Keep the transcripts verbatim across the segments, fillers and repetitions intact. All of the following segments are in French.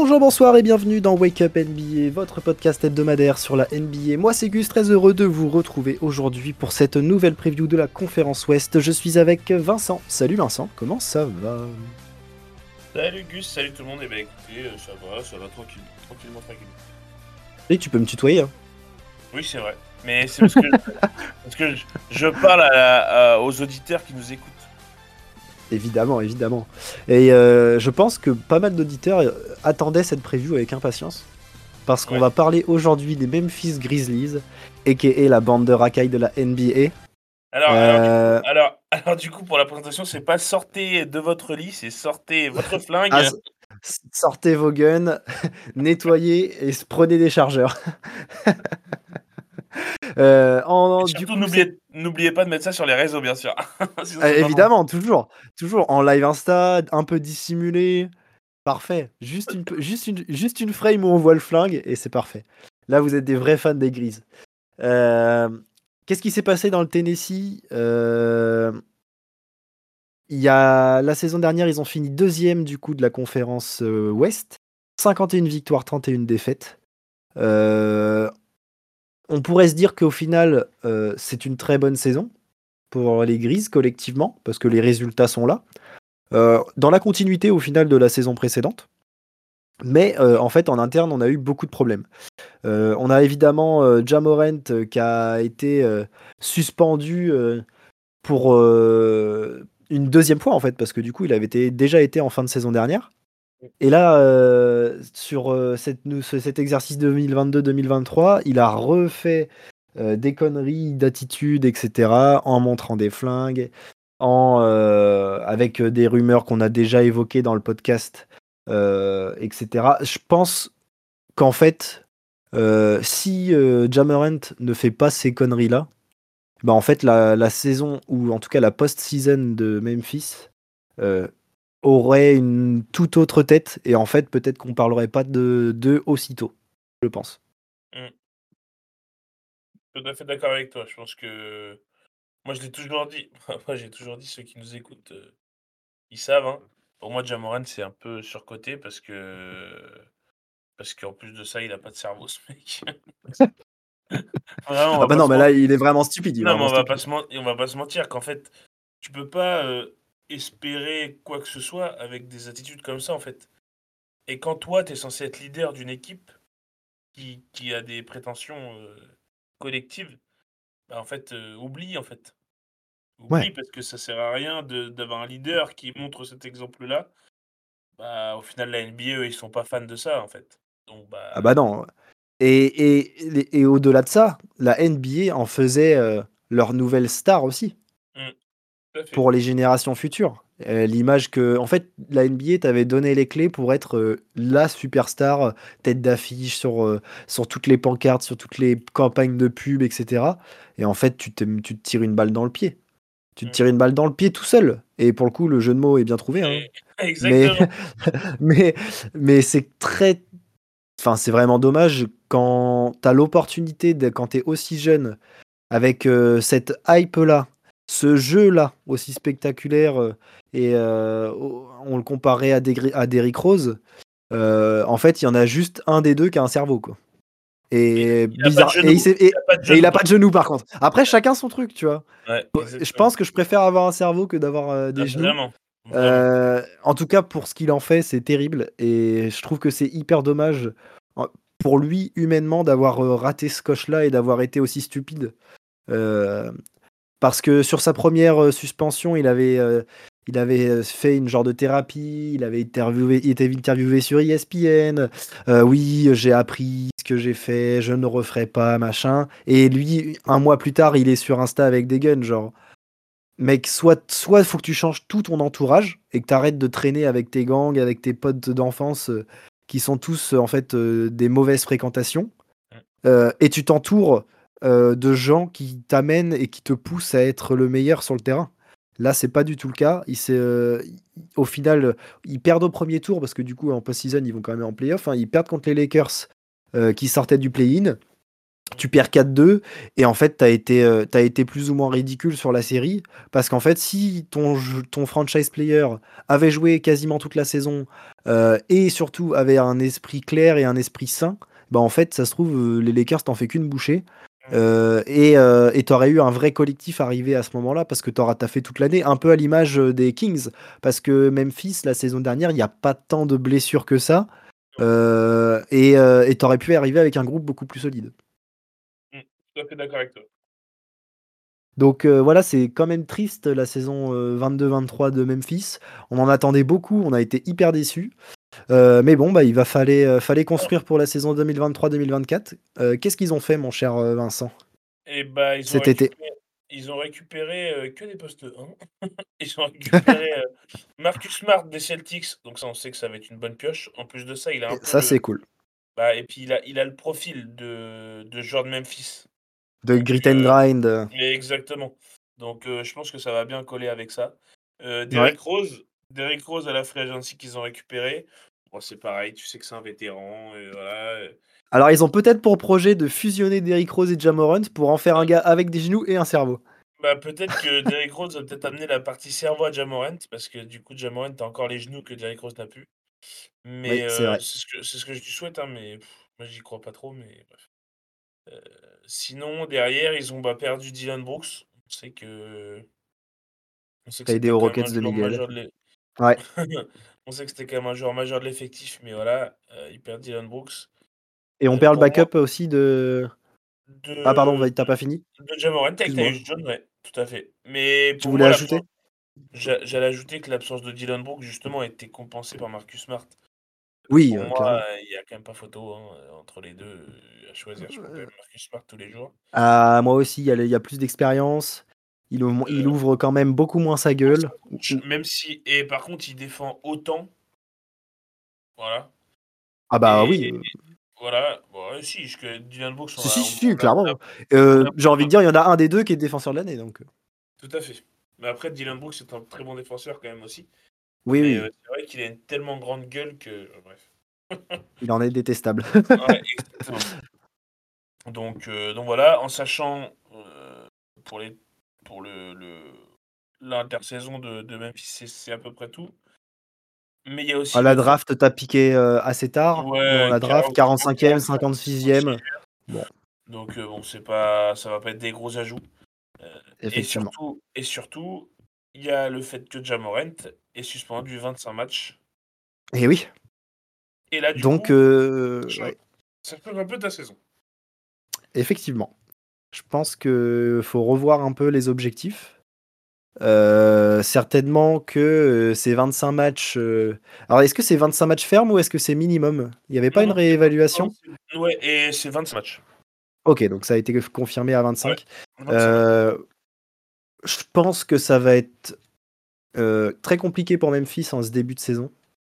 Bonjour, bonsoir et bienvenue dans Wake Up N B A, votre podcast hebdomadaire sur la N B A. Moi c'est Gus, très heureux de vous retrouver aujourd'hui pour cette nouvelle preview de la conférence Ouest. Je suis avec Vincent. Salut Vincent, comment ça va? Salut Gus, salut tout le monde, et bah écoutez, euh, ça va, ça va tranquille, tranquillement, tranquillement. Et tu peux me tutoyer hein. Oui c'est vrai, mais c'est parce que, parce que je, je parle à la- à- aux auditeurs qui nous écoutent. Évidemment, évidemment. Et euh, je pense que pas mal d'auditeurs euh, attendaient cette preview avec impatience. Parce qu'on Ouais. va parler aujourd'hui des Memphis Grizzlies, aka la bande de racailles de la N B A. Alors, alors, du Euh, coup, alors, alors du coup pour la présentation, c'est pas sortez de votre lit, c'est sortez votre flingue. ah, s- s- sortez vos guns, nettoyez et s- prenez des chargeurs. Euh, Et en, du surtout coup, c'est n'oubliez, n'oubliez pas de mettre ça sur les réseaux bien sûr. Sinon euh, c'est pas bon. évidemment, toujours, toujours en live Insta, un peu dissimulé, parfait. Juste une, pe- juste une, juste une frame où on voit le flingue et c'est parfait. Là, vous êtes des vrais fans des Grises. Euh, Qu'est-ce qui s'est passé dans le Tennessee? Euh, Il y a la saison dernière, ils ont fini deuxième du coup de la conférence euh, Ouest, cinquante et une victoires, trente et une défaites. Euh, on pourrait se dire qu'au final, euh, c'est une très bonne saison pour les Grises collectivement, parce que les résultats sont là. Euh, dans la continuité au final de la saison précédente. Mais euh, en fait, en interne, on a eu beaucoup de problèmes. Euh, on a évidemment euh, Ja Morant euh, qui a été euh, suspendu euh, pour euh, une deuxième fois en fait, parce que du coup, il avait été, déjà été en fin de saison dernière. Et là, euh, sur euh, cette, nous- ce- cet exercice deux mille vingt-deux deux mille vingt-trois, il a refait euh, des conneries d'attitude, et cetera, en montrant des flingues, en, euh, avec euh, des rumeurs qu'on a déjà évoquées dans le podcast, euh, et cetera. Je pense qu'en fait, euh, si euh, Ja Morant ne fait pas ces conneries-là, bah en fait, la, la saison, ou en tout cas la post-season de Memphis, euh, aurait une toute autre tête, et en fait, peut-être qu'on parlerait pas de d'eux aussitôt, je pense. Mm. Tout à fait d'accord avec toi, je pense que moi je l'ai toujours dit, moi j'ai toujours dit, ceux qui nous écoutent, euh, ils savent, hein. Pour moi, Ja Morant, c'est un peu surcoté parce que parce qu'en plus de ça, il a pas de cerveau, ce mec. Vraiment, on Ah va bah pas non, se mais men là, il est vraiment stupide, il est non, mais vraiment on va pas stupide. se men on va pas se mentir qu'en fait, tu peux pas, heu, espérer quoi que ce soit avec des attitudes comme ça, en fait. Et quand toi, tu es censé être leader d'une équipe qui qui a des prétentions, heu, collectives, bah, en fait, heu, oublie, en fait. Oublie Ouais, parce que ça sert à rien de d'avoir un leader qui montre cet exemple-là. Bah, au final, la N B A, eux, ils sont pas fans de ça, en fait. Donc ah bah, bah non. Et, et, et, et au-delà de ça, la N B A en faisait euh, leur nouvelle star aussi, mmh, tout à fait. pour les générations futures. Euh, L'image que, en fait, la N B A t'avait donné les clés pour être euh, la superstar, euh, tête d'affiche sur, euh, sur toutes les pancartes, sur toutes les campagnes de pub, et cetera. Et en fait, tu te, tu te tires une balle dans le pied. Tu te Mmh. tires une balle dans le pied tout seul. Et pour le coup, le jeu de mots est bien trouvé, hein. Et Mais, exactement. mais, mais c'est très. Enfin, c'est vraiment dommage quand t'as l'opportunité, de, quand t'es aussi jeune, avec euh, cette hype-là, ce jeu-là, aussi spectaculaire, euh, et euh, on le comparait à, Degri- à Derrick Rose, euh, en fait, il y en a juste un des deux qui a un cerveau, quoi. Mais Et il a pas de bizarre. Et il, genoux, s'est- et, il a pas de et il genoux, a pas par de genoux, par contre. Après, chacun son truc, tu vois. ouais, Je exactement. pense que je préfère avoir un cerveau que d'avoir euh, Ah des genoux. vraiment, vraiment. Euh, en tout cas, pour ce qu'il en fait, c'est terrible. Et je trouve que c'est hyper dommage en- pour lui, humainement, d'avoir euh, raté ce coche-là et d'avoir été aussi stupide. Euh, Parce que sur sa première euh, suspension, il avait, euh, il avait euh, fait une genre de thérapie, il avait interviewé, il était interviewé sur E S P N. Euh, oui, j'ai appris ce que j'ai fait, je ne referai pas, machin. Et lui, un mois plus tard, il est sur Insta avec des guns, genre. Mec, soit soit faut que tu changes tout ton entourage et que tu arrêtes de traîner avec tes gangs, avec tes potes d'enfance euh, qui sont tous euh, en fait euh, des mauvaises fréquentations. Mmh. Euh, et tu t'entoures euh, de gens qui t'amènent et qui te poussent à être le meilleur sur le terrain. Là, c'est pas du tout le cas. Il s'est, euh, au final, euh, ils perdent au premier tour parce que du coup, en post-season, ils vont quand même en playoff, hein. Ils perdent contre les Lakers euh, qui sortaient du play-in. tu perds quatre deux et en fait, tu as été, euh, t'as été plus ou moins ridicule sur la série parce qu'en fait, si ton, jeu- ton franchise player avait joué quasiment toute la saison euh, et surtout avait un esprit clair et un esprit sain, bah en fait, ça se trouve, euh, les Lakers t'en fait qu'une bouchée. Mm. Euh, et euh, et t'aurais eu un vrai collectif arrivé à ce moment-là parce que t'auras taffé toute l'année, un peu à l'image euh, des Kings. Parce que Memphis, la saison dernière, il n'y a pas tant de blessures que ça. Non. Euh, et euh, et t'aurais pu arriver avec un groupe beaucoup plus solide. Mm. Tout à fait d'accord avec toi. Donc euh, voilà, c'est quand même triste la saison euh, vingt-deux vingt-trois de Memphis. On en attendait beaucoup, on a été hyper déçus. Euh, mais bon, bah, il va fallait, euh, fallait construire pour la saison deux mille vingt-trois deux mille vingt-quatre. Euh, Qu'est-ce qu'ils ont fait, mon cher euh, Vincent, Et bah, ils ont cet été? récupéré, ils ont récupéré euh, que des postes un. Ils ont récupéré euh, Marcus Smart des Celtics, donc ça, on sait que ça va être une bonne pioche. En plus de ça, il a un Et peu ça, le. c'est cool. Bah, et puis, il a, il a le profil de, de joueur de Memphis. De Donc, grit and euh, grind. euh, mais exactement. Donc, euh, je pense que ça va bien coller avec ça. Euh, Ouais. Derrick Rose, Derrick Rose à la free agency qu'ils ont récupéré. Bon, c'est pareil, tu sais que c'est un vétéran. Et voilà. Alors, ils ont peut-être pour projet de fusionner Derrick Rose et Ja Morant pour en faire un gars avec des genoux et un cerveau. Bah, peut-être que Derrick Rose va peut-être amener la partie cerveau à Ja Morant, parce que du coup, Ja Morant a encore les genoux que Derrick Rose n'a plus. Oui, Mais c'est euh, vrai. c'est ce que, c'est ce que je lui souhaite, hein, mais pff, moi, j'y crois pas trop. Mais bref. Euh, sinon, derrière, ils ont bah, perdu Dylan Brooks. On sait que, on sait que T'as aidé c'était aux quand même un Rockets de joueur Miguel. majeur de l'e- Ouais. On sait que c'était quand même un joueur majeur de l'effectif, mais voilà, euh, ils perdent Dylan Brooks. Et on Euh, perd le pour moi, backup aussi de. Ah, pardon, de, vas-y, t'as pas fini? de Ja Morant avec Excuse-moi. Tyus Jones, ouais, tout à fait. Mais Tu pour voulais moi, l'absence. ajouter? J'a- J'allais ajouter que l'absence de Dylan Brooks, justement, a été compensée par Marcus Smart. Euh, Oui, pour euh, moi, clairement. euh, il n'y a quand même pas photo hein, euh, entre les deux. euh, À choisir, je prends quand même Marcus Smart tous les jours. Ah, moi aussi, il y a, il y a plus d'expérience. Il, ouvre- il Euh, ouvre quand même beaucoup moins sa pour ça, gueule. Ou- je- ou- même si. Et par contre, il défend autant. Voilà. Ah bah oui. Et euh, voilà. Bon, ouais, si, je- que Dylan Brooks, on Si, a, si, on, si, a, on a, clairement. on Euh, a- j'ai envie de dire, il y en a un des deux qui est défenseur de l'année. Donc. euh, Tout à fait. Mais après, Dylan Brooks est un très bon défenseur quand même aussi. Oui, Mais euh, oui, c'est vrai qu'il a une tellement grande gueule que. euh, Bref. il en est détestable. Ouais, exactement. Donc, euh, donc voilà, en sachant euh, pour les pour le, le l'intersaison de, de Memphis, c'est c'est à peu près tout. Mais il y a À aussi la le fait, draft, t'as piqué euh, assez tard. Dans ouais, la draft, quarante, quarante-cinquième, quarante-cinq, cinquante-sixième. Bon, donc euh, bon, c'est pas, ça va pas être des gros ajouts. Euh, et effectivement. surtout, et surtout, il y a le fait que Ja Morant est suspendu vingt-cinq matchs. Et oui. Et là, du Donc, coup, ça euh, change, ouais, ça change un peu ta saison. effectivement. Je pense que faut revoir un peu les objectifs. Euh, certainement que euh, ces vingt-cinq matchs. euh, Alors, est-ce que c'est vingt-cinq matchs fermes ou est-ce que c'est minimum? Il n'y avait pas Non, une non, c'est vingt, réévaluation? c'est- ouais, et c'est vingt-cinq matchs. Ok, donc ça a été confirmé à Ouais, vingt-cinq. vingt-cinq matchs. Euh, je pense que ça va être euh, très compliqué pour Memphis en ce début de saison.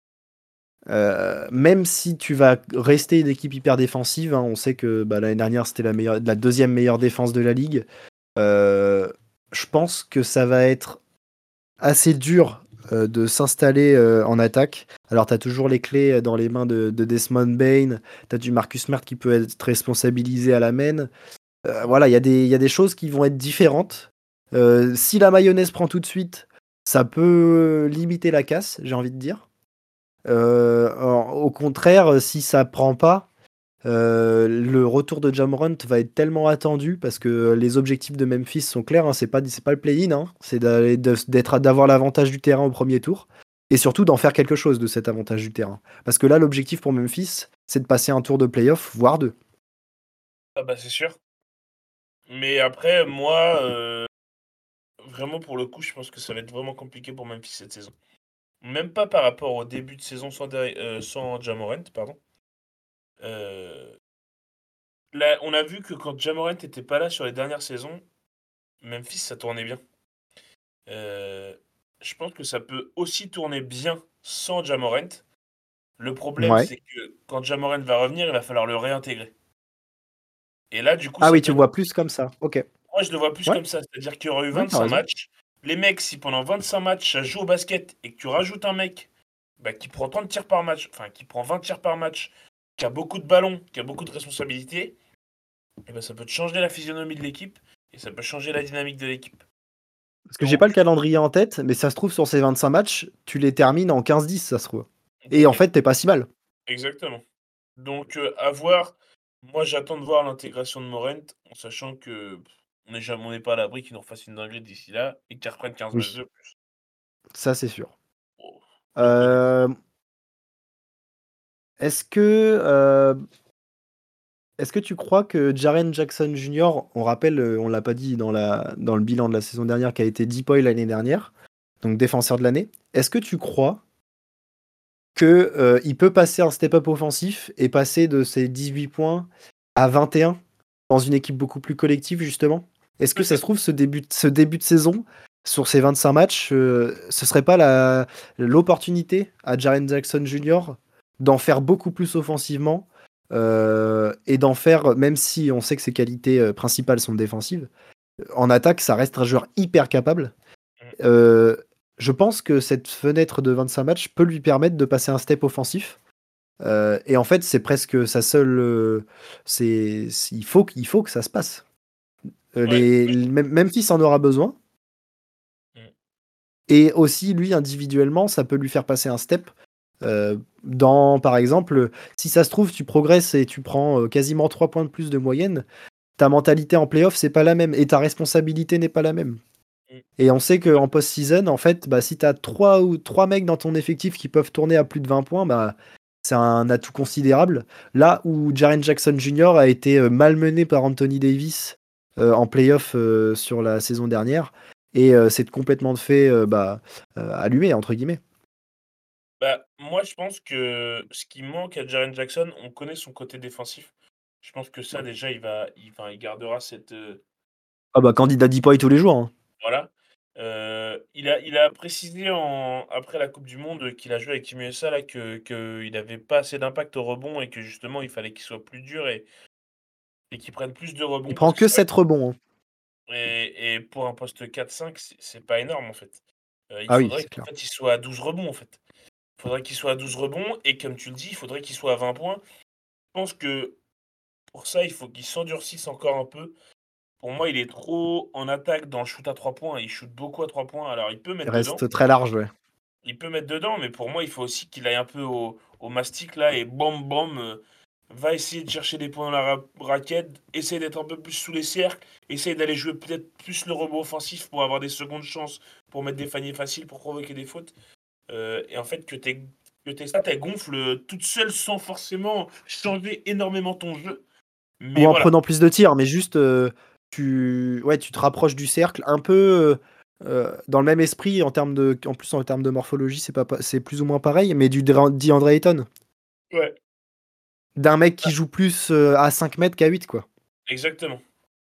Euh, même si tu vas rester une équipe hyper défensive, hein, on sait que bah, l'année dernière c'était la, meilleure, la deuxième meilleure défense de la ligue. Euh, je pense que ça va être assez dur euh, de s'installer euh, en attaque. Alors, tu as toujours les clés dans les mains de, de Desmond Bain, tu as du Marcus Smart qui peut être responsabilisé à la main. Euh, voilà, il y, a des- il y a des choses qui vont être différentes. Euh, si la mayonnaise prend tout de suite, ça peut limiter la casse, j'ai envie de dire. Euh, en- au contraire, si ça prend pas, euh, le retour de Ja Morant va être tellement attendu parce que les objectifs de Memphis sont clairs, hein, c'est pas, c'est pas le play-in, hein, c'est d'aller- de- d'être, d'avoir l'avantage du terrain au premier tour et surtout d'en faire quelque chose de cet avantage du terrain. Parce que là, l'objectif pour Memphis, c'est de passer un tour de playoff, voire deux. Ah bah c'est sûr. Mais après, moi, euh, vraiment pour le coup, je pense que ça va être vraiment compliqué pour Memphis cette saison. Même pas par rapport au début de saison sans, Derri- euh, sans Ja Morant, pardon. Euh, Là, on a vu que quand Ja Morant n'était pas là sur les dernières saisons, Memphis, ça tournait bien. Euh, je pense que ça peut aussi tourner bien sans Ja Morant. Le problème, Ouais. c'est que quand Ja Morant va revenir, il va falloir le réintégrer. Et là, du coup, Ah ça oui, peut tu être. vois plus comme ça. Ok. Moi, je le vois plus Ouais, comme ça. C'est-à-dire qu'il y aurait eu ouais, t'as vingt-cinq raison. matchs. Les mecs, si pendant vingt-cinq matchs, ça joue au basket et que tu rajoutes un mec bah, qui prend trente tirs par match, enfin, qui prend vingt tirs par match, qui a beaucoup de ballons, qui a beaucoup de responsabilités, et ben, ça peut te changer la physionomie de l'équipe et ça peut changer la dynamique de l'équipe. Parce que j'ai pas le Donc, calendrier en tête, mais ça se trouve sur ces vingt-cinq matchs, tu les termines en quinze dix, ça se trouve. Et en donc fait, t'es pas si mal. exactement. Donc, euh, à voir. Moi, j'attends de voir l'intégration de Morent, en sachant que pff, on n'est jamais, on n'est pas à l'abri qu'ils nous refassent une dinguerie d'ici là et qu'ils reprennent quinze matchs Oui, de plus. ça c'est sûr. Oh, le bonus. Euh, est-ce que, euh, est-ce que tu crois que Jaren Jackson Junior, on rappelle, euh, on l'a pas dit dans la, dans le bilan de la saison dernière, qui a été Depoy l'année dernière, donc défenseur de l'année, est-ce que tu crois que euh, il peut passer un step-up offensif et passer de ses dix-huit points à vingt et un dans une équipe beaucoup plus collective, justement? Est-ce que ça se Peut-être. trouve, ce début, de- ce début de saison, sur ces vingt-cinq matchs, euh, ce serait pas la, l'opportunité à Jaren Jackson Junior d'en faire beaucoup plus offensivement euh, et d'en faire, même si on sait que ses qualités euh, principales sont défensives, en attaque, ça reste un joueur hyper capable. Mm. Euh, je pense que cette fenêtre de vingt-cinq matchs peut lui permettre de passer un step offensif. Euh, et en fait, c'est presque sa seule. euh, c'est, c'est- il faut, qu'il faut que ça se passe. Euh, Ouais. les, Oui. les- même Memphis en aura besoin. Mm. Et aussi, lui, individuellement, ça peut lui faire passer un step. Euh, dans, par exemple, si ça se trouve, tu progresses et tu prends euh, quasiment trois points de plus de moyenne, ta mentalité en playoff, c'est pas la même. Et ta responsabilité n'est pas la même. Mm. Et on sait qu'en post-season, en fait, bah, si tu as trois ou trois mecs dans ton effectif qui peuvent tourner à plus de vingt points, bah, c'est un atout considérable. Là où Jaren Jackson Junior a été euh, malmené par Anthony Davis euh, en playoff euh, sur la saison dernière, et euh, c'est complètement de fait euh, bah, euh, allumé, entre guillemets. Bah, moi, je pense que ce qui manque à Jaren Jackson, on connaît son côté défensif. Je pense que ça, déjà, il va, il, enfin, il gardera cette, euh, Ah bah cette- candidat Depoy tous les jours, hein. voilà. Euh, il a, il a précisé en, après la Coupe du Monde qu'il a joué avec Team U S A là, que, qu'il n'avait pas assez d'impact au rebond et que justement il fallait qu'il soit plus dur et, et qu'il prenne plus de Il rebonds parce prend que que c'est vrai sept rebonds, hein. que- et, et pour un poste quatre cinq, c'est c'est pas énorme en fait. Euh, il Ah oui, faudrait c'est qu'en clair. fait il soit à douze rebonds en fait. Il faudrait qu'il soit à douze rebonds et comme tu le dis, il faudrait qu'il soit à vingt points. Je pense que pour ça, il faut qu'il s'endurcisse encore un peu. Pour moi, il est trop en attaque dans le shoot à trois points. Il shoot beaucoup à trois points. Alors il peut Il mettre dedans. reste très large, ouais. Il peut mettre dedans, mais pour moi, il faut aussi qu'il aille un peu au, au mastic là et bam bam, euh, va essayer de chercher des points dans la ra- raquette, essayer d'être un peu plus sous les cercles, essayer d'aller jouer peut-être plus le rebond offensif pour avoir des secondes chances, pour mettre des paniers faciles, pour provoquer des fautes. Euh, et en fait, que tes, que tes stats elles gonflent toutes seules sans forcément changer énormément ton jeu. Ou Mais en voilà. prenant plus de tirs, mais juste euh, tu, ouais, tu te rapproches du cercle un peu euh, euh, dans le même esprit en termes de, en plus en termes de morphologie, c'est pas, pas- c'est plus ou moins pareil, mais du Dra- DeAndre Ayton, Ouais, d'un mec qui joue plus euh, à cinq mètres qu'à huit, quoi. exactement.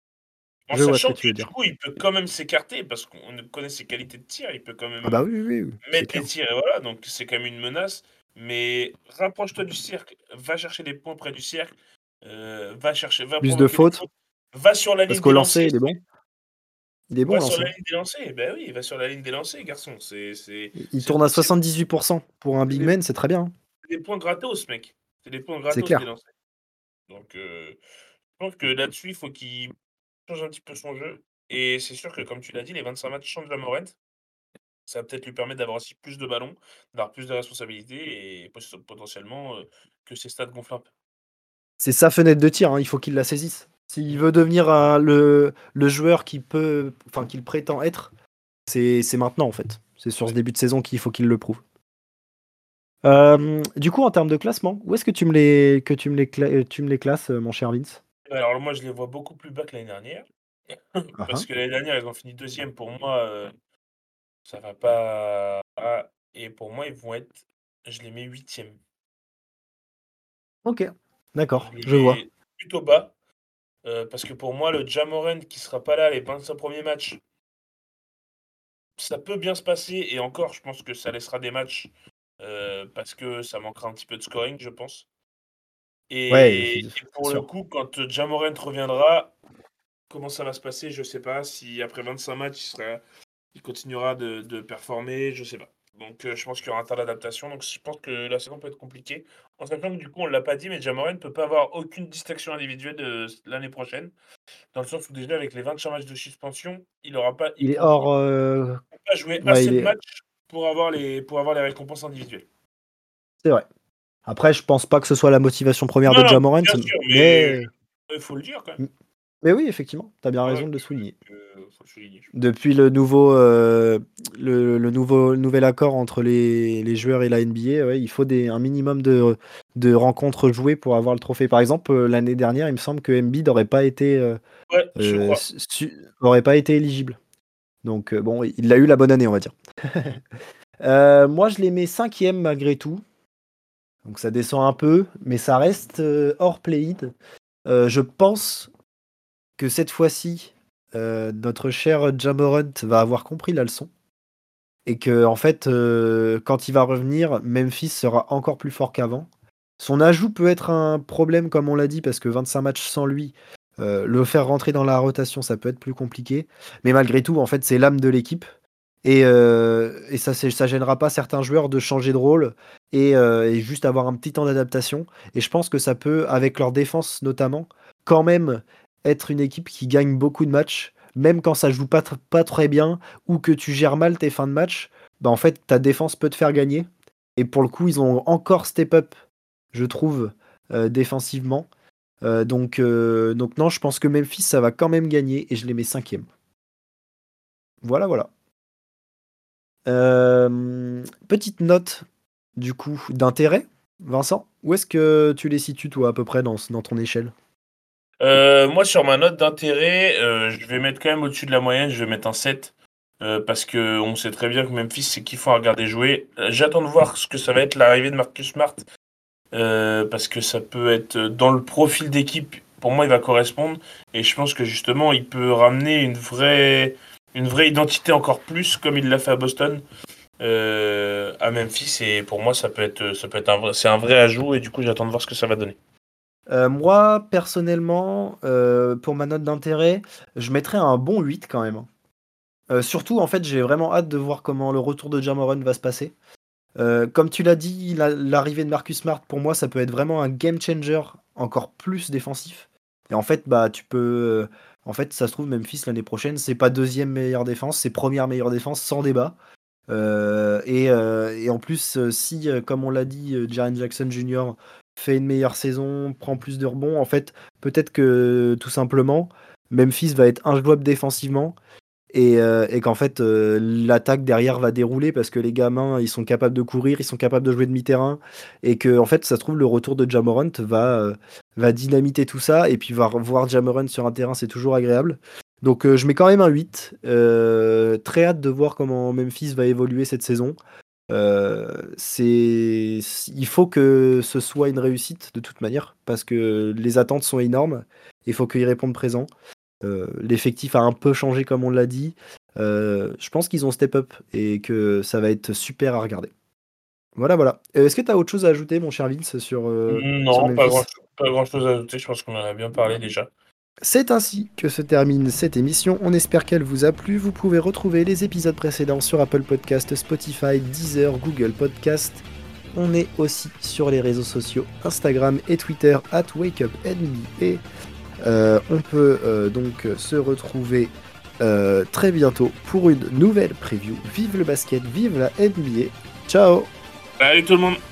En Je vois ce que sachant tu veux que du dire. coup, il peut quand même s'écarter parce qu'on connaît ses qualités de tir, il peut quand Ah bah même oui, oui, oui, c'est mettre les clair. tirs et voilà, donc c'est quand même une menace. Mais rapproche-toi du cercle, va chercher des points près du cercle, euh, va chercher, va Plus de provoquer des fautes, fautes, va sur la parce ligne qu'au des lancer, lancers, il est bon. Il est bon va au sur lancer, la hein. ligne des lancers. Ben oui, va sur la ligne des lancers, garçon. C'est c'est Il c'est tourne à c'est soixante-dix-huit pour cent pour un c'est big des, man, c'est très bien, hein. c'est des points gratos, mec. C'est des points C'est gratos des clair. lancers. Donc euh, je pense que là-dessus, il faut qu'il change un petit peu son jeu. Et c'est sûr que, comme tu l'as dit, les vingt-cinq matchs changent la Morent. Ça va peut-être lui permettre d'avoir aussi plus de ballons, d'avoir plus de responsabilités et pos- potentiellement euh, que ses stats gonflent un peu. C'est sa fenêtre de tir, hein, il faut qu'il la saisisse. S'il Mm. veut devenir un- le, le joueur qu'il peut, enfin qu'il prétend être, c'est c'est maintenant en fait. C'est sur ce Ouais. début de saison qu'il faut qu'il le prouve. Euh, du coup, en termes de classement, où est-ce que tu me les, que tu me les, cla- euh, tu me les classes, euh, mon cher Vince? Alors moi, je les vois beaucoup plus bas que l'année dernière. Ah Parce ah. que l'année dernière, ils ont fini deuxième. Pour moi, euh, ça va pas. Ah, et pour moi, ils vont être. Je les mets huitième. Ok, Je d'accord, les je vois. mets plutôt bas. Euh, parce que pour moi, le Jamoran qui sera pas là les vingt-cinq premiers matchs, ça peut bien se passer. Et encore, je pense que ça laissera des matchs. Euh, parce que ça manquera un petit peu de scoring, je pense. Ouais, Et, c'est et c'est pour le sûr. coup, quand Jamorant reviendra, comment ça va se passer? Je sais pas. Si après vingt-cinq matchs, il sera, il continuera de, de performer, je sais pas. Donc euh, je pense qu'il y aura un temps d'adaptation. Donc je pense que la saison peut être compliquée. En sachant que du coup, on l'a pas dit, mais Ja Morant ne peut pas avoir aucune distinction individuelle de l'année prochaine. Dans le sens où déjà, avec les vingt-cinq matchs de suspension, il aura pas, il Il est pourra hors. euh, pas jouer Ouais, assez il de est. matchs pour avoir les, pour avoir les récompenses individuelles. C'est vrai. Après, je pense pas que ce soit la motivation première Non, de non, Ja Morant, bien sûr, mais mais. il faut le dire quand même. Mais oui, effectivement, t'as bien Voilà, raison de le que- souligner. que- faut le souligner. Depuis le nouveau, euh, le, le nouveau, le nouvel accord entre les, les joueurs et la N B A, ouais, il faut des, un minimum de, de rencontres jouées pour avoir le trophée. Par exemple, euh, l'année dernière, il me semble que Embiid n'aurait pas été, euh, Ouais, je euh, crois. su- aurait pas été éligible. Donc euh, bon, il a eu la bonne année, on va dire. Euh, moi, je les mets cinquième malgré tout. Donc ça descend un peu, mais ça reste euh, hors play-in. Euh, je pense que cette fois-ci, euh, notre cher Ja Morant va avoir compris la leçon. Et que, en fait, euh, quand il va revenir, Memphis sera encore plus fort qu'avant. Son ajout peut être un problème, comme on l'a dit, parce que vingt-cinq matchs sans lui, euh, le faire rentrer dans la rotation, ça peut être plus compliqué. Mais malgré tout, en fait, c'est l'âme de l'équipe. Et, euh, et ça, c'est- ça gênera pas certains joueurs de changer de rôle et, euh, et juste avoir un petit temps d'adaptation. Et je pense que ça peut, avec leur défense notamment, quand même être une équipe qui gagne beaucoup de matchs, même quand ça joue pas, tr- pas très bien ou que tu gères mal tes fins de match. Bah en fait, ta défense peut te faire gagner. Et pour le coup, ils ont encore step up, je trouve, euh, défensivement. Euh, donc, euh, donc non, je pense que Memphis, ça va quand même gagner et je les mets cinquième. Voilà, voilà. Euh, petite note, du coup, d'intérêt, Vincent. Où est-ce que tu les situes, toi, à peu près, dans, dans ton échelle? Euh, moi, sur ma note d'intérêt, euh, je vais mettre quand même au-dessus de la moyenne, je vais mettre un sept. Euh, parce que on sait très bien que Memphis, c'est kiffant à regarder jouer. Euh, J'attends de voir ce que ça va être l'arrivée de Marcus Smart. Euh, parce que ça peut être euh, dans le profil d'équipe, pour moi, il va correspondre. Et je pense que justement, il peut ramener une vraie, une vraie identité encore plus, comme il l'a fait à Boston, euh, à Memphis. Et pour moi, ça peut être, ça peut être un vrai, c'est un vrai ajout. Et du coup, j'attends de voir ce que ça va donner. Euh, moi, personnellement, euh, pour ma note d'intérêt, je mettrais un bon huit quand même. Euh, surtout, en fait, j'ai vraiment hâte de voir comment le retour de Ja Morant va se passer. Euh, comme tu l'as dit, la- l'arrivée de Marcus Smart, pour moi, ça peut être vraiment un game changer encore plus défensif. Et en fait, bah, tu peux. euh, En fait, ça se trouve, Memphis l'année prochaine, c'est pas deuxième meilleure défense, c'est première meilleure défense sans débat. Euh, et, euh, et en plus, euh, si, euh, comme on l'a dit, euh, Jaren Jackson Junior fait une meilleure saison, prend plus de rebonds, en fait, peut-être que tout simplement, Memphis va être injouable défensivement et, euh, et qu'en fait, euh, l'attaque derrière va dérouler parce que les gamins, ils sont capables de courir, ils sont capables de jouer demi-terrain et que, en fait, ça se trouve, le retour de Ja Morant va, euh, va dynamiter tout ça et puis voir, voir Ja Morant sur un terrain, c'est toujours agréable. Donc euh, je mets quand même un huit. Euh, très hâte de voir comment Memphis va évoluer cette saison. Euh, c'est, il faut que ce soit une réussite de toute manière parce que les attentes sont énormes. Il faut qu'ils répondent présent. Euh, l'effectif a un peu changé comme on l'a dit. Euh, je pense qu'ils ont step up et que ça va être super à regarder. Voilà, voilà. Euh, Est-ce que tu as autre chose à ajouter, mon cher Vince, sur, euh, sur Non, pas grand, Memphis? pas grand chose à ajouter. Je pense qu'on en a bien parlé déjà. C'est ainsi que se termine cette émission. On espère qu'elle vous a plu. Vous pouvez retrouver les épisodes précédents sur Apple Podcast, Spotify, Deezer, Google Podcast. On est aussi sur les réseaux sociaux Instagram et Twitter at WakeUpNBA. Euh, on peut euh, donc se retrouver euh, très bientôt pour une nouvelle preview. Vive le basket, vive la N B A. Ciao! Salut tout le monde!